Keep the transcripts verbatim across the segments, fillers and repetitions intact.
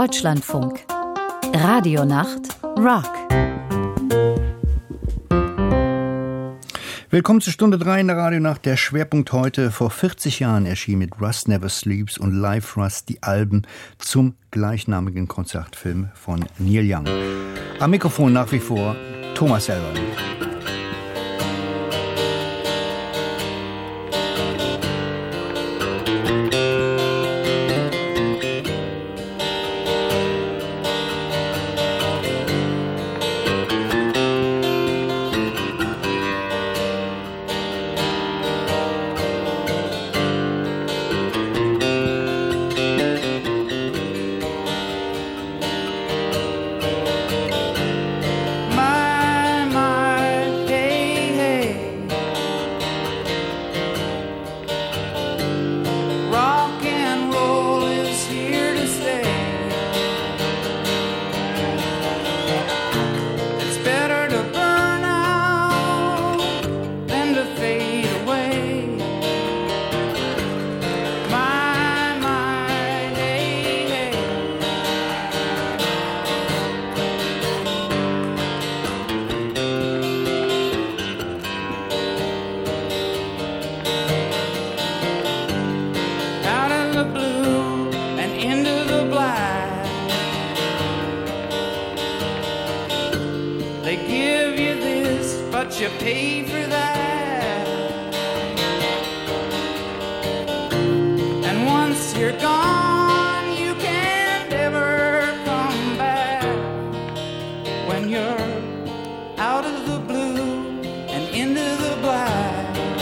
Deutschlandfunk. Radionacht Rock. Willkommen zu Stunde drei in der Radionacht. Der Schwerpunkt heute: Vor vierzig Jahren erschien mit Rust Never Sleeps und Live Rust die Alben zum gleichnamigen Konzertfilm von Neil Young. Am Mikrofon nach wie vor Thomas Selber. You pay for that, and once you're gone, you can't ever come back. When you're out of the blue and into the black.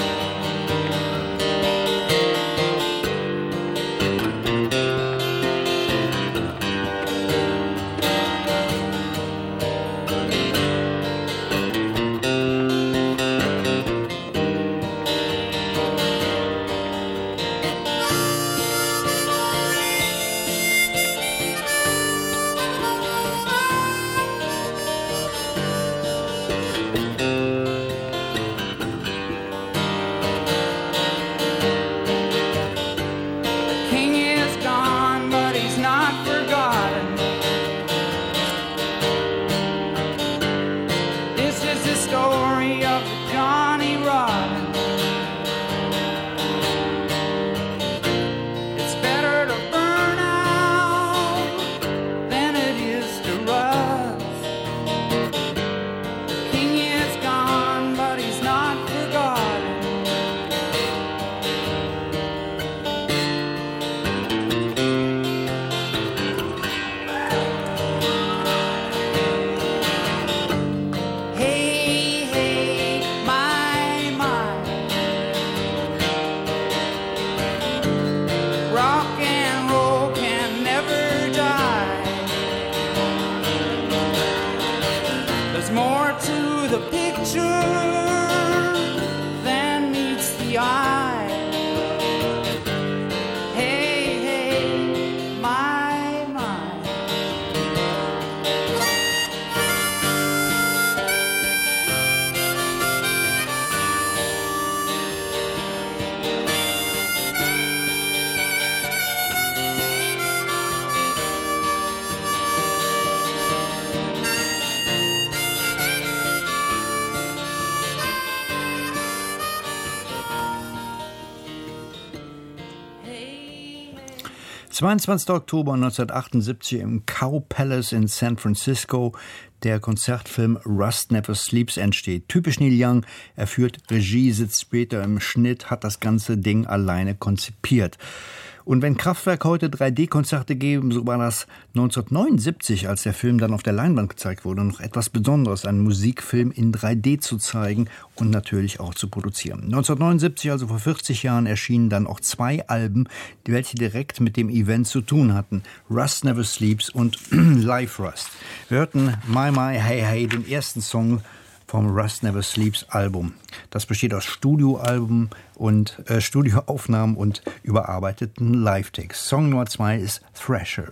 zweiundzwanzigster Oktober neunzehnhundertachtundsiebzig im Cow Palace in San Francisco der Konzertfilm Rust Never Sleeps entsteht. Typisch Neil Young, er führt Regie, sitzt später im Schnitt, hat das ganze Ding alleine konzipiert. Und wenn Kraftwerk heute drei D-Konzerte geben, so war das neunzehnhundertneunundsiebzig, als der Film dann auf der Leinwand gezeigt wurde, noch etwas Besonderes, einen Musikfilm in drei D zu zeigen und natürlich auch zu produzieren. neunzehnhundertneunundsiebzig, also vor vierzig Jahren, erschienen dann auch zwei Alben, die welche direkt mit dem Event zu tun hatten. Rust Never Sleeps und Live Rust. Wir hörten My My Hey Hey, den ersten Song vom Rust Never Sleeps Album. Das besteht aus Studioalben und äh, Studioaufnahmen und überarbeiteten Live-Takes. Song Nummer zwei ist Thrasher.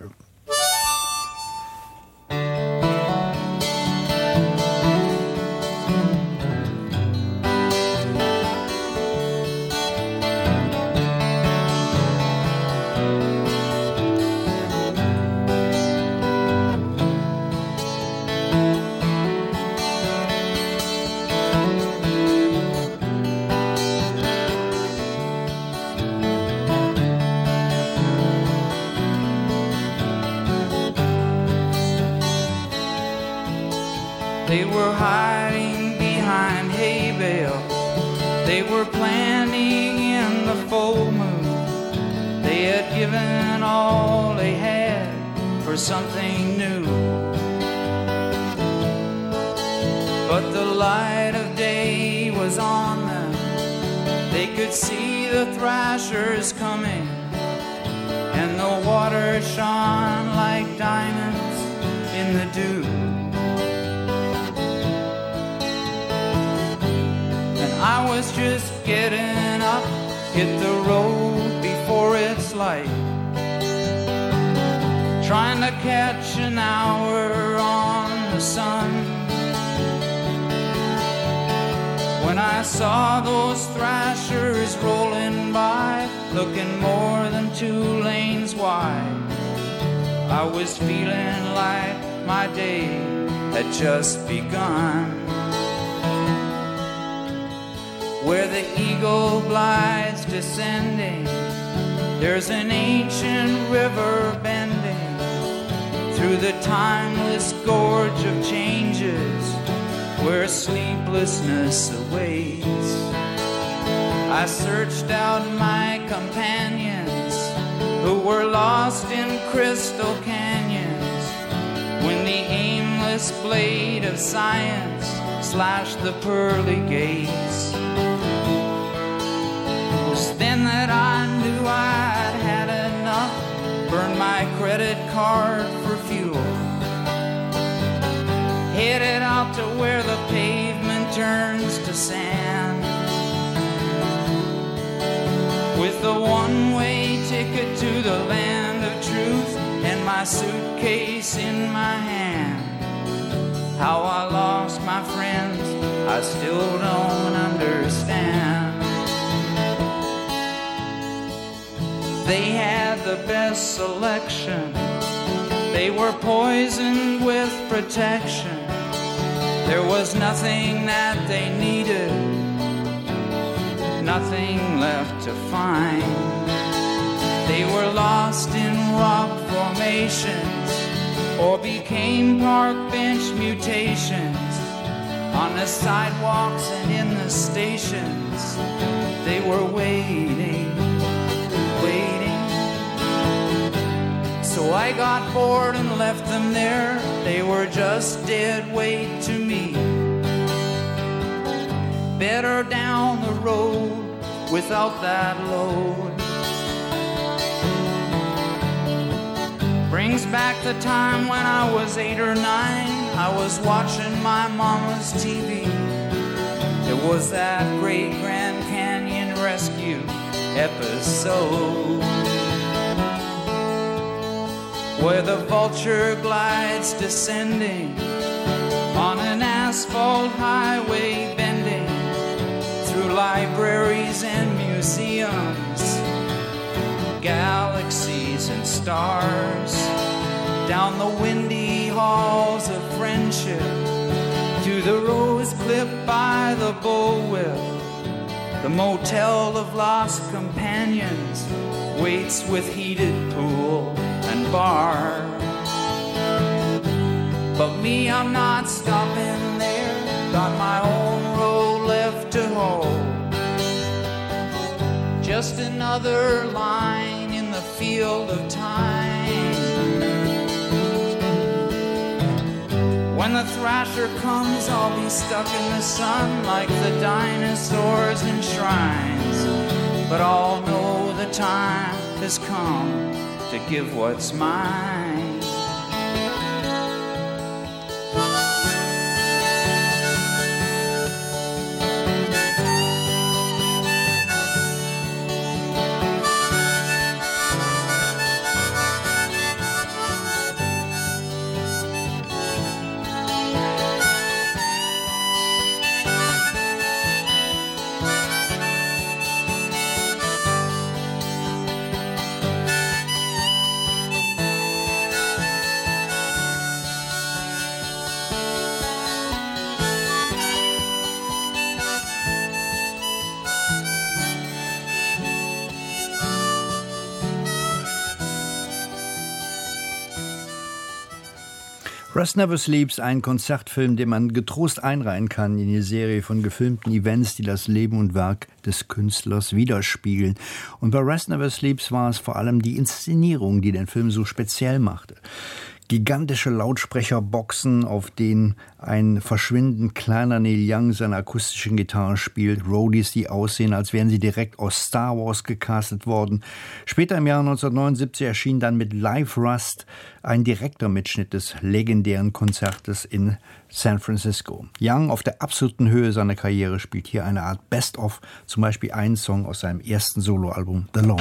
They were hiding behind hay bales. They were planning in the full moon. They had given all they had for something new. But the light of day was on them. They could see the thrashers coming, and the water shone like diamonds in the dew. And I was just getting up, hit the road before it's light, trying to catch an hour on the sun. When I saw those thrashers rolling by, looking more than two lanes wide, I was feeling like my day had just begun. Where the eagle glides descending, there's an ancient river bending through the timeless gorge of changes, where sleeplessness awaits. I searched out my companions who were lost in crystal canyons when the aimless blade of science slashed the pearly gates. It was then that I knew I'd had enough, burned my credit card for fuel, headed out to where the pavement turns to sand, with the one-way ticket to the land of truth and my suitcase in my hand. How I lost my friends, I still don't understand. They had the best selection. They were poisoned with protection. There was nothing that they needed, nothing left to find. They were lost in rock formations, or became park bench mutations. On the sidewalks and in the stations, they were waiting, waiting. So I got bored and left them there. They were just dead weight to me. Better down the road without that load. Brings back the time when I was eight or nine. I was watching my mama's T V. It was that great Grand Canyon rescue episode, where the vulture glides descending on an asphalt highway, bending through libraries and museums, galaxies and stars, down the windy halls of friendship, to the rose clipped by the bullwhip. The motel of lost companions waits with heated pool and bar. But me, I'm not stopping there. Got my own road left to hold. Just another line in the field of time. When the thrasher comes, I'll be stuck in the sun like the dinosaurs in shrines. But I'll know the time has come to give what's mine. Rust Never Sleeps, ein Konzertfilm, den man getrost einreihen kann in die Serie von gefilmten Events, die das Leben und Werk des Künstlers widerspiegeln. Und bei Rust Never Sleeps war es vor allem die Inszenierung, die den Film so speziell machte. Gigantische Lautsprecherboxen, auf denen ein verschwindend kleiner Neil Young seine akustischen Gitarre spielt, Roadies, die aussehen, als wären sie direkt aus Star Wars gecastet worden. Später im Jahr neunzehnhundertneunundsiebzig erschien dann mit Live Rust ein direkter Mitschnitt des legendären Konzertes in San Francisco. Young, auf der absoluten Höhe seiner Karriere, spielt hier eine Art Best-of, zum Beispiel einen Song aus seinem ersten Soloalbum The Lawn.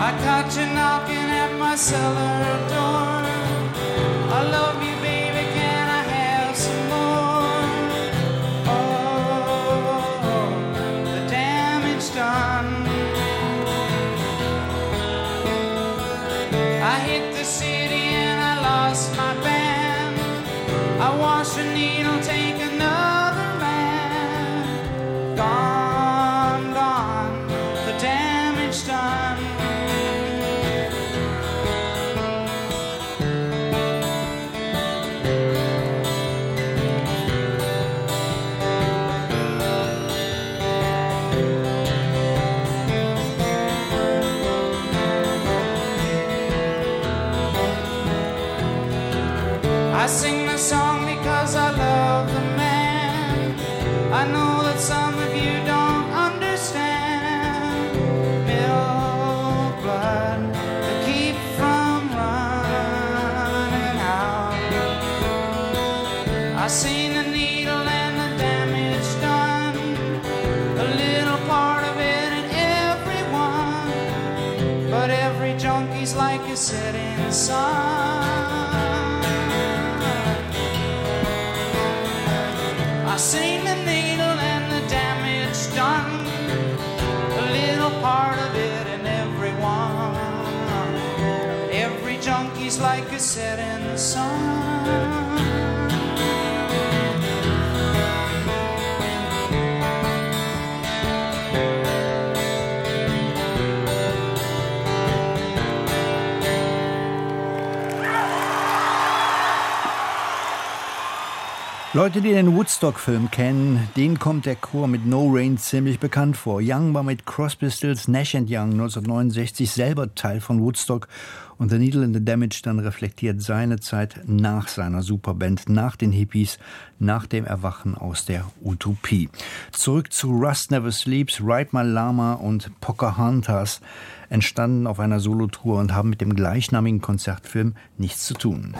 I caught you knocking at my cellar door. I love you, baby, can I have some more? Oh, the damage done. I hit the city and I lost my band. I wash a needle, take another man. Gone, gone, the damage done. I sing the song because I love the man. I know that some of you don't understand. Milk blood to keep from running out. I seen the needle and the damage done. A little part of it in everyone. But every junkie's like a setting sun. I seen the needle and the damage done. A little part of it in everyone. Every junkie's like a setting sun. Leute, die den Woodstock-Film kennen, denen kommt der Chor mit No Rain ziemlich bekannt vor. Young war mit Crosby, Stills, Nash and Young neunzehnhundertneunundsechzig selber Teil von Woodstock und The Needle and the Damage dann reflektiert seine Zeit nach seiner Superband, nach den Hippies, nach dem Erwachen aus der Utopie. Zurück zu Rust Never Sleeps, Ride My Llama und Pocahontas entstanden auf einer Solotour und haben mit dem gleichnamigen Konzertfilm nichts zu tun.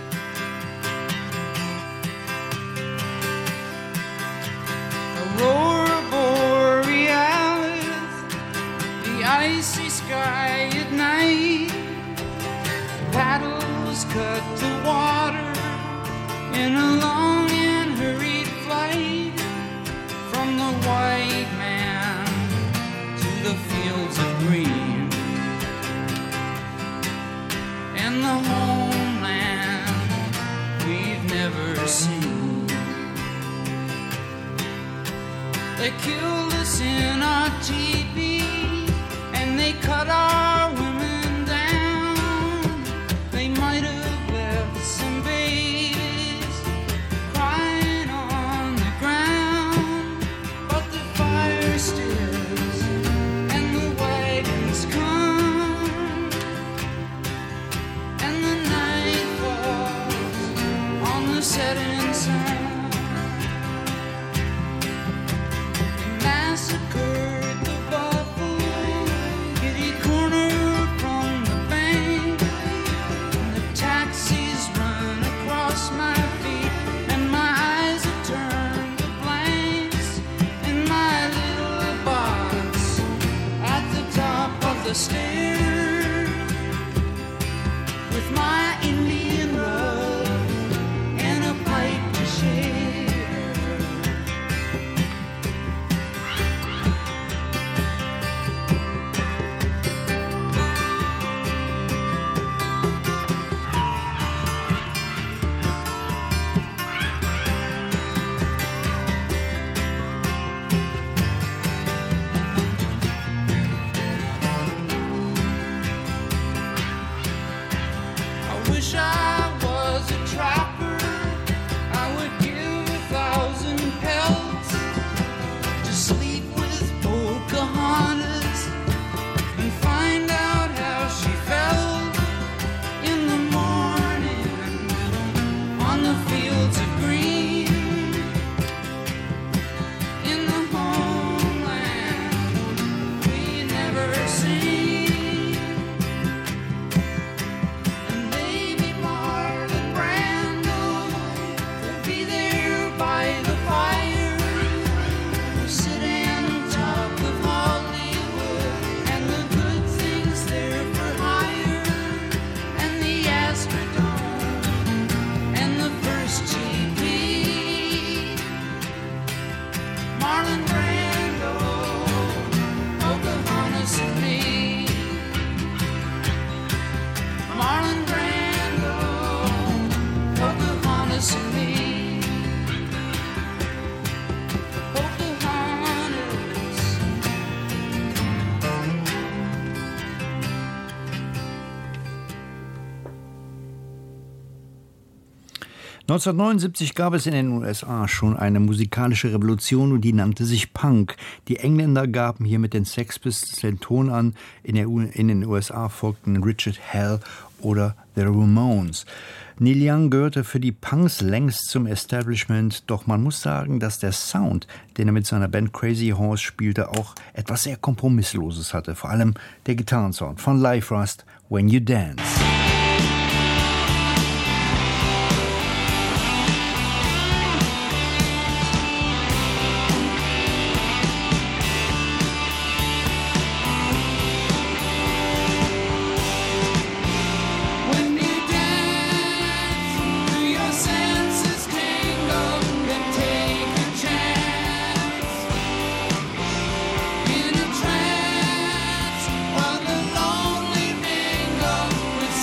Roll icy sky at night. Paddles cut the water in a long and hurried flight from the white man to the fields of green and the homeland we've never seen. They killed us in our teepee and they cut our women down. They might have left some babies crying on the ground, but the fire stills and the wagons come and the night falls on the setting sun. Massacred the buffalo, kitty corner from the bank, and the taxis run across my feet, and my eyes have turned to blanks, in my little box at the top of the stairs, with my Indian rug and a pipe to share. Wish I was a trapper, I would give a thousand pelts to sleep with Pocahontas and find out how she felt in the morning on the fields of green in the homeland we never seen. neunzehnhundertneunundsiebzig gab es in den U S A schon eine musikalische Revolution und die nannte sich Punk. Die Engländer gaben hier mit den Sex Pistols den Ton an. In, der U- in den U S A folgten Richard Hell oder The Ramones. Neil Young gehörte für die Punks längst zum Establishment, doch man muss sagen, dass der Sound, den er mit seiner Band Crazy Horse spielte, auch etwas sehr Kompromissloses hatte. Vor allem der Gitarrensound von Life Rust, When You Dance. In a trance, while the lonely mingle with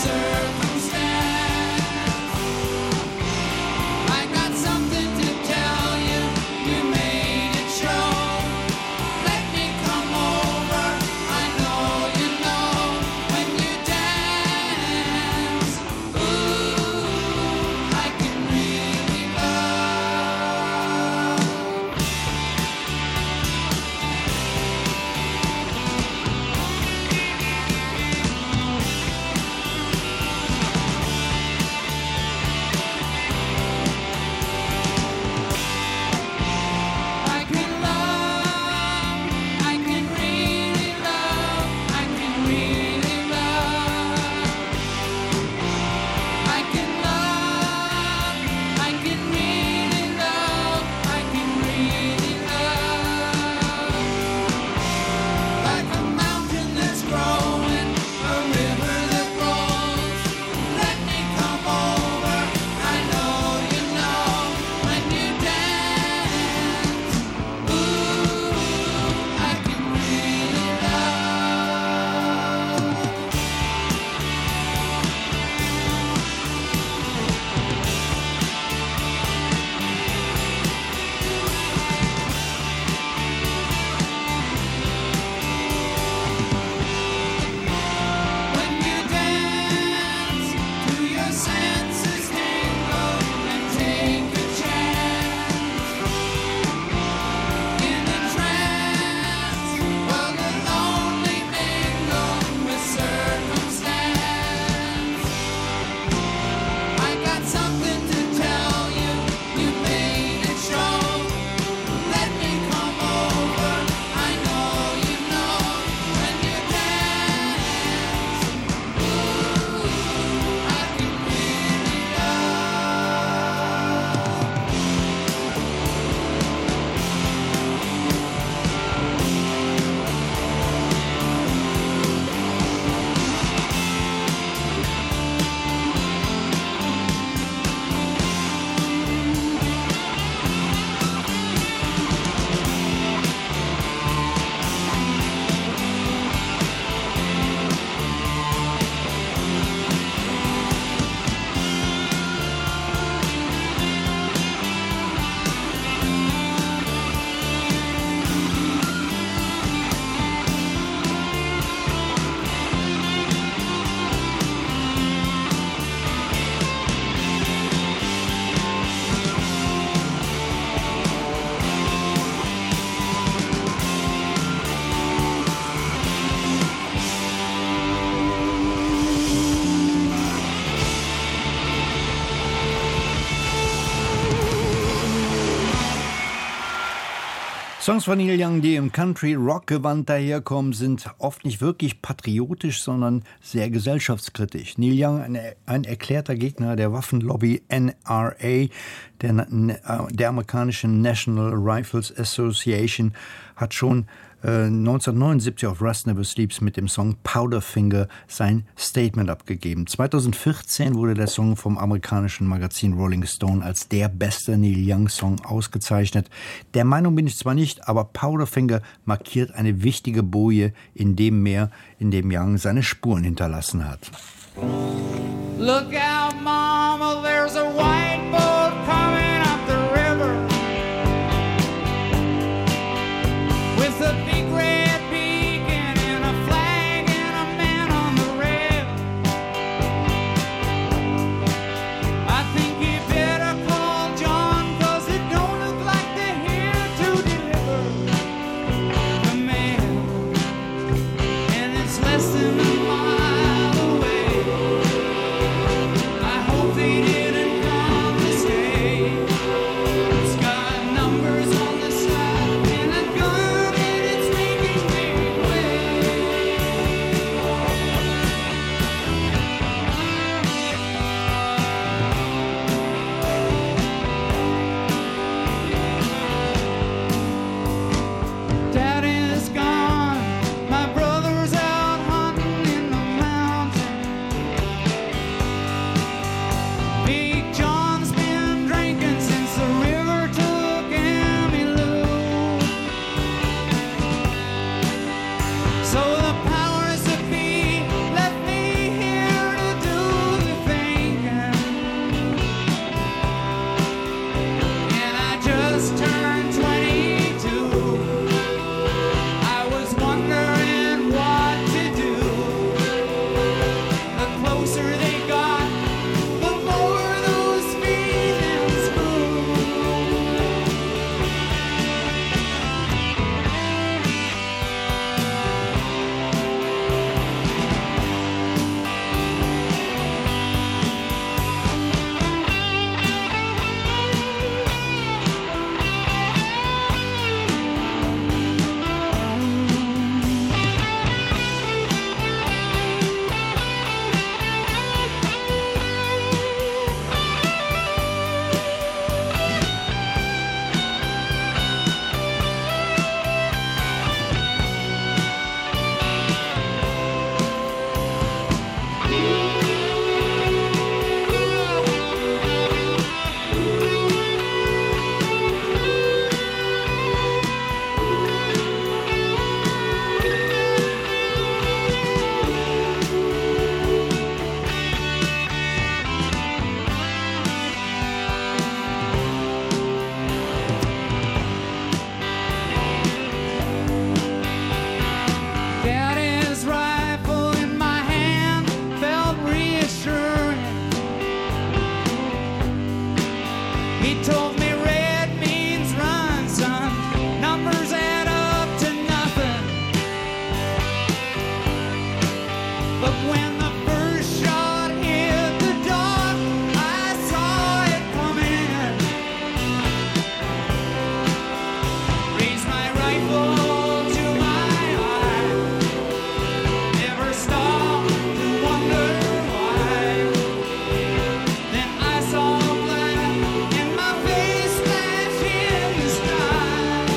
Songs von Neil Young, die im Country-Rock-Gewand daherkommen, sind oft nicht wirklich patriotisch, sondern sehr gesellschaftskritisch. Neil Young, ein, ein erklärter Gegner der Waffenlobby N R A, der, der amerikanischen National Rifles Association, hat schon äh, neunzehnhundertneunundsiebzig auf Rust Never Sleeps mit dem Song Powderfinger sein Statement abgegeben. zweitausendvierzehn wurde der Song vom amerikanischen Magazin Rolling Stone als der beste Neil Young-Song ausgezeichnet. Der Meinung bin ich zwar nicht, aber Powderfinger markiert eine wichtige Boje in dem Meer, in dem Young seine Spuren hinterlassen hat. Look out, Mama, there's a white boat coming up the river with a big red beacon and a flag and a man on the rail. I think you better call John, 'cause it don't look like they're here to deliver the mail, and it's less than a mile away. I hope they didn't come to stay. It's got numbers on the side and a gun, and it's making big waves. Daddy's gone, my brother's out hunting in the mountains. Big John's been drinking since the river took Emmylou. So the powers that be left me here to do the thinking. And I just turned twenty-two. I was wondering what to do. The closer they got, the more those feelings grew. Daddy's rifle in my hand felt reassuring. He told me red means run, son. Numbers add up to nothing. But when the first shot hit the dark, I saw it coming. Raised my rifle to my eye. Never stopped to wonder why. Then I saw black and my face flashed in the sky.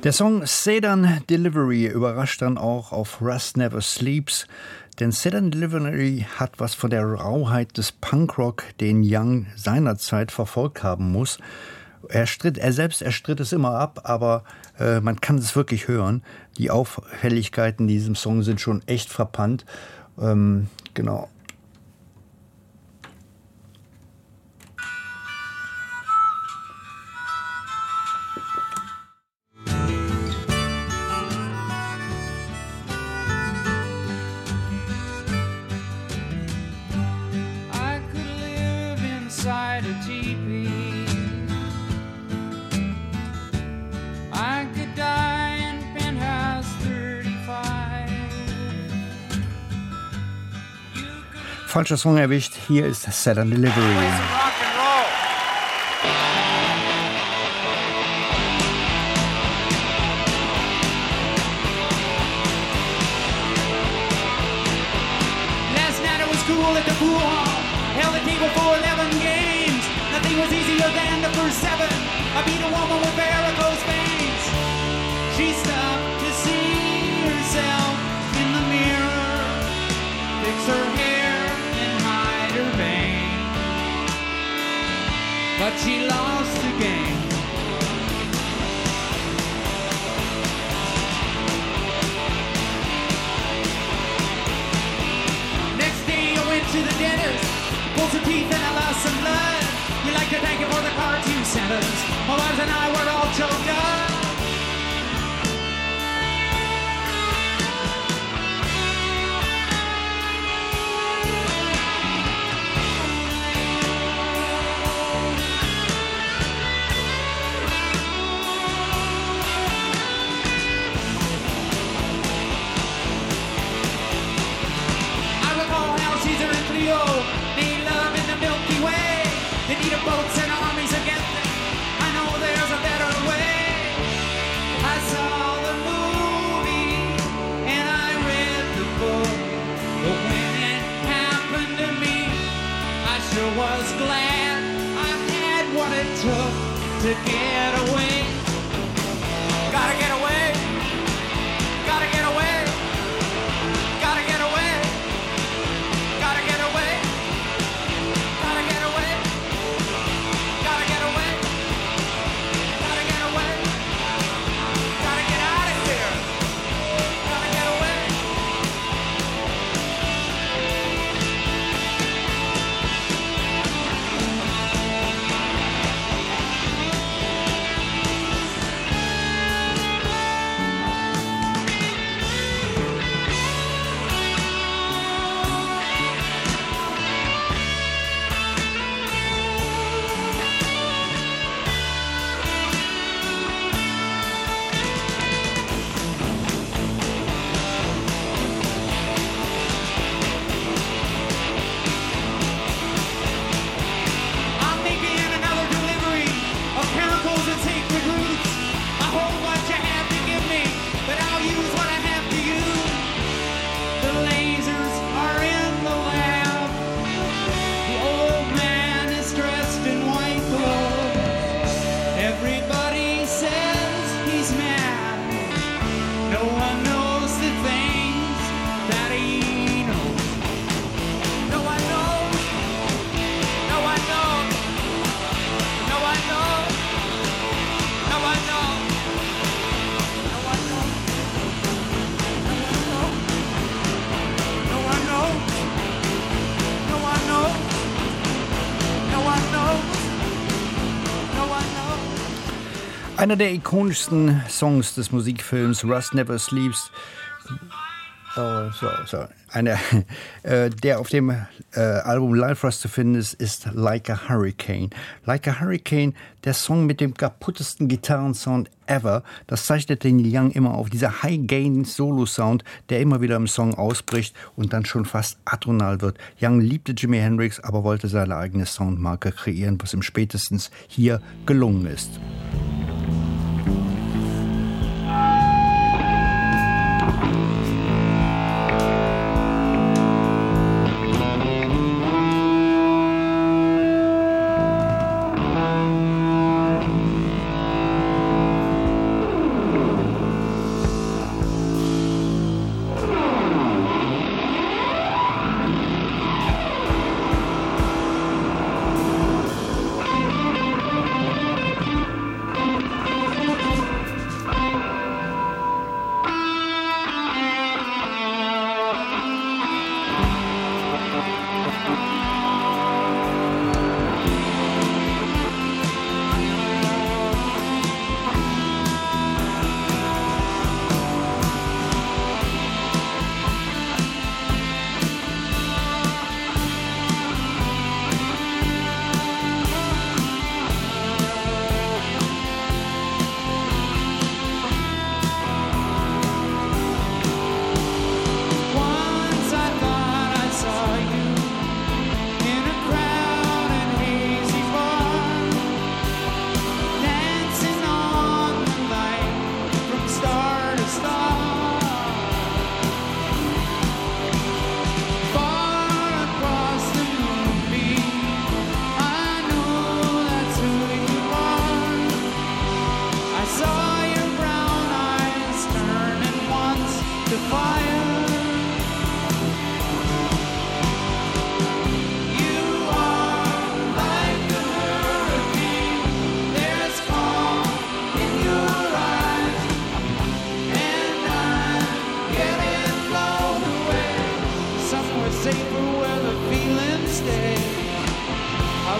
Der Song Sedan Delivery überrascht dann auch auf Rust Never Sleeps, denn Sedan Delivery hat was von der Rauheit des Punkrock, den Young seinerzeit verfolgt haben muss. Er, stritt, er selbst erstritt es immer ab, aber äh, man kann es wirklich hören. Die Auffälligkeiten in diesem Song sind schon echt frappant. Ähm, genau. A teepee. I could die in penthouse thirty-five. Falscher Song erwischt, hier ist Sedan Delivery. Last night it was cool at the pool hall. Held the table for eleven games. Nothing was easier than the first seven. I beat a woman with varicose veins. She stopped to see herself in the mirror, fix her hair and hide her vein. But she lost the game. Next day I went to the dentist. Pulled some teeth and I lost some blood. We like to thank you for the cards you sent us. My wives and I were all choked up. I recall how Caesar and Cleo need love in the Milky Way. They need a boats and armies against them. I know there's a better way. I saw the movie and I read the book, but when it happened to me, I sure was glad I had what it took to get away. Gotta get away. Gotta get away. Gotta get away. Gotta get away. Gotta get away. Gotta get away. Gotta get away. Gotta get out of here. Gotta get away. I'm making another delivery of chemicals and sacred roots. I hold what you have to give me, but I'll use what I have to use. The lasers are in the lab. The old man is dressed in white clothes. Everybody says he's mad. No one knows the things that he knows. No one knows. No one knows. No one knows. No one knows. No one knows. No one knows. No one knows. No one knows. No one knows. Einer der ikonischsten Songs des Musikfilms Rust Never Sleeps. Oh, so, so. Einer, äh, der auf dem äh, Album Live Rust zu finden ist, ist Like a Hurricane. Like a Hurricane, der Song mit dem kaputtesten Gitarrensound ever. Das zeichnet den Neil Young immer auf. Dieser High-Gain-Solo-Sound, der immer wieder im Song ausbricht und dann schon fast atonal wird. Young liebte Jimi Hendrix, aber wollte seine eigene Soundmarke kreieren, was ihm spätestens hier gelungen ist.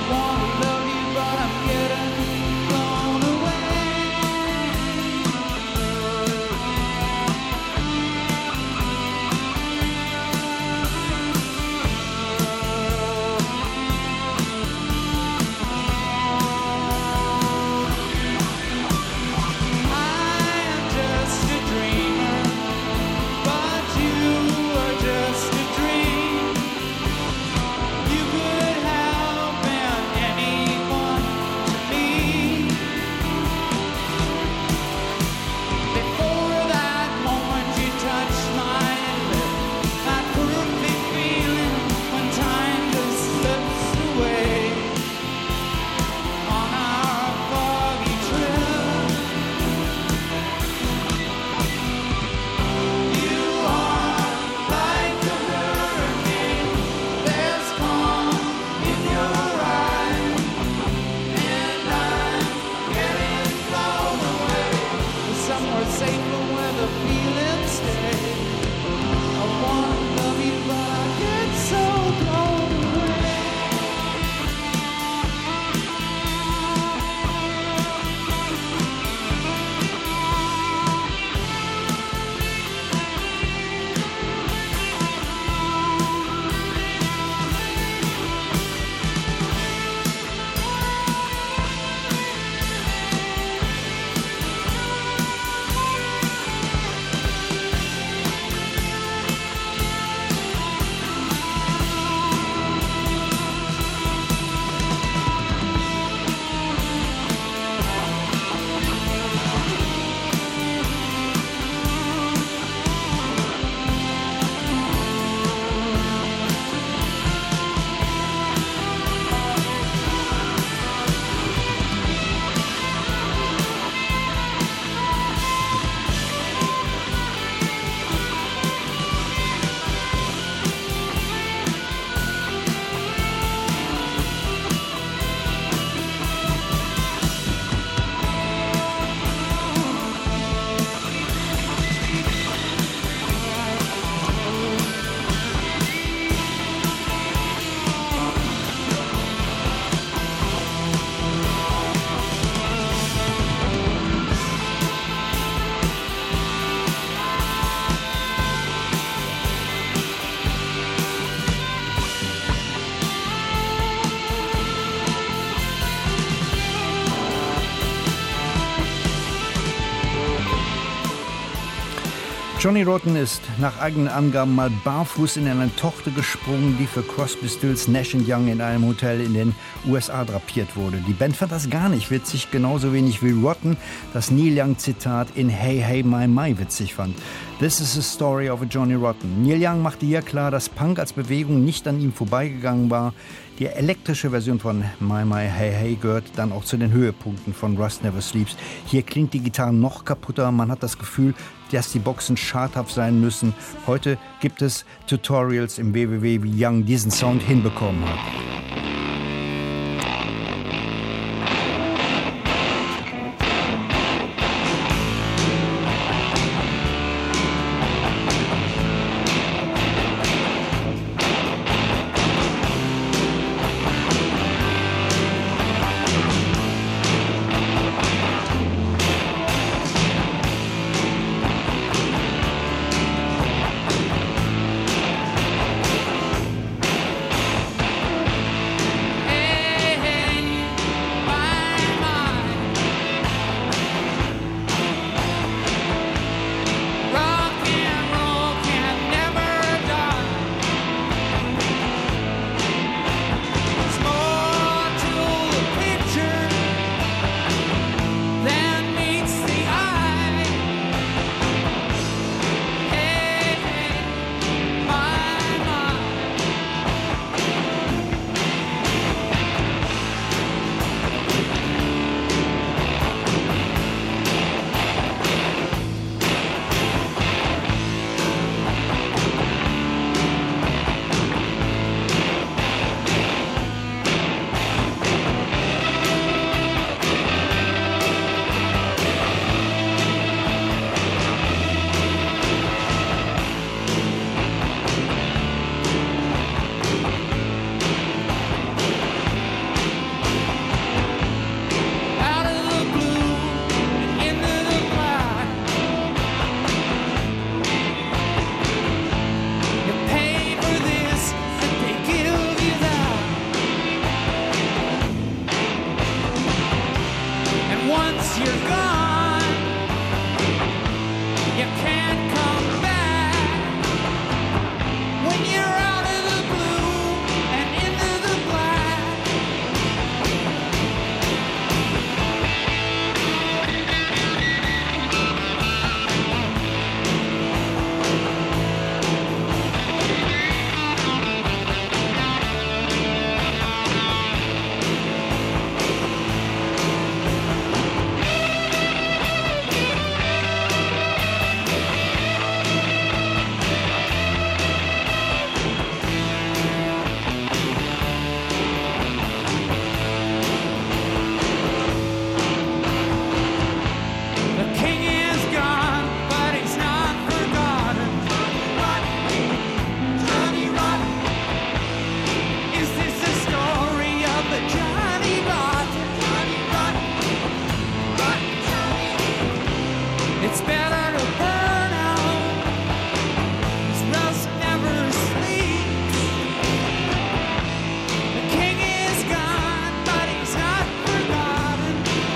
Johnny Rotten ist nach eigenen Angaben mal barfuß in eine Tochter gesprungen, die für Crosby, Stills, Nash and Young in einem Hotel in den U S A drapiert wurde. Die Band fand das gar nicht witzig, genauso wenig wie Rotten das Neil Young-Zitat in Hey Hey My My witzig fand. This is the story of a Johnny Rotten. Neil Young machte hier klar, dass Punk als Bewegung nicht an ihm vorbeigegangen war. Die elektrische Version von My My Hey Hey gehört dann auch zu den Höhepunkten von Rust Never Sleeps. Hier klingt die Gitarre noch kaputter, man hat das Gefühl, dass die Boxen schadhaft sein müssen. Heute gibt es Tutorials im W W W, wie Young diesen Sound hinbekommen hat. You can't come back when you're out of the blue and into the black. It's better to burn out, 'cause rust never sleeps. The king is gone, but he's not forgotten.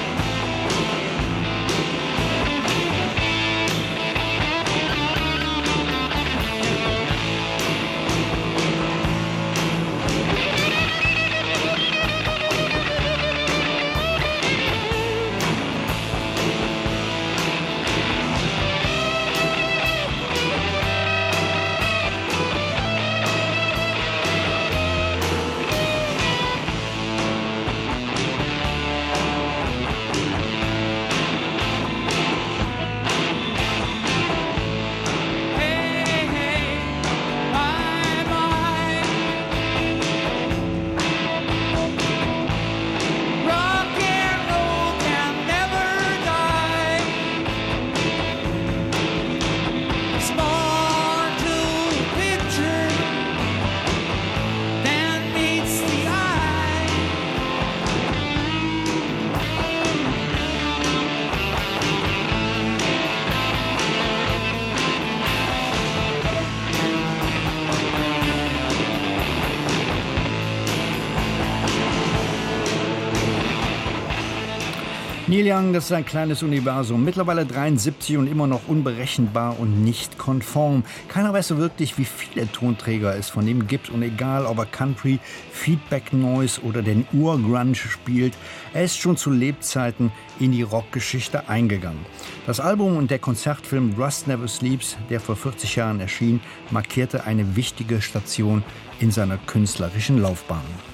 Hey, hey, my, my. Rock and roll can never die. It's more to the picture than meets the eye. Neil Young, das ist ein kleines Universum, mittlerweile dreiundsiebzig und immer noch unberechenbar und nicht konform. Keiner weiß so wirklich, wie viele Tonträger es von ihm gibt und egal, ob er Country, Feedback Noise oder den Ur-Grunge spielt, er ist schon zu Lebzeiten in die Rockgeschichte eingegangen. Das Album und der Konzertfilm Rust Never Sleeps, der vor vierzig Jahren erschien, markierte eine wichtige Station in seiner künstlerischen Laufbahn.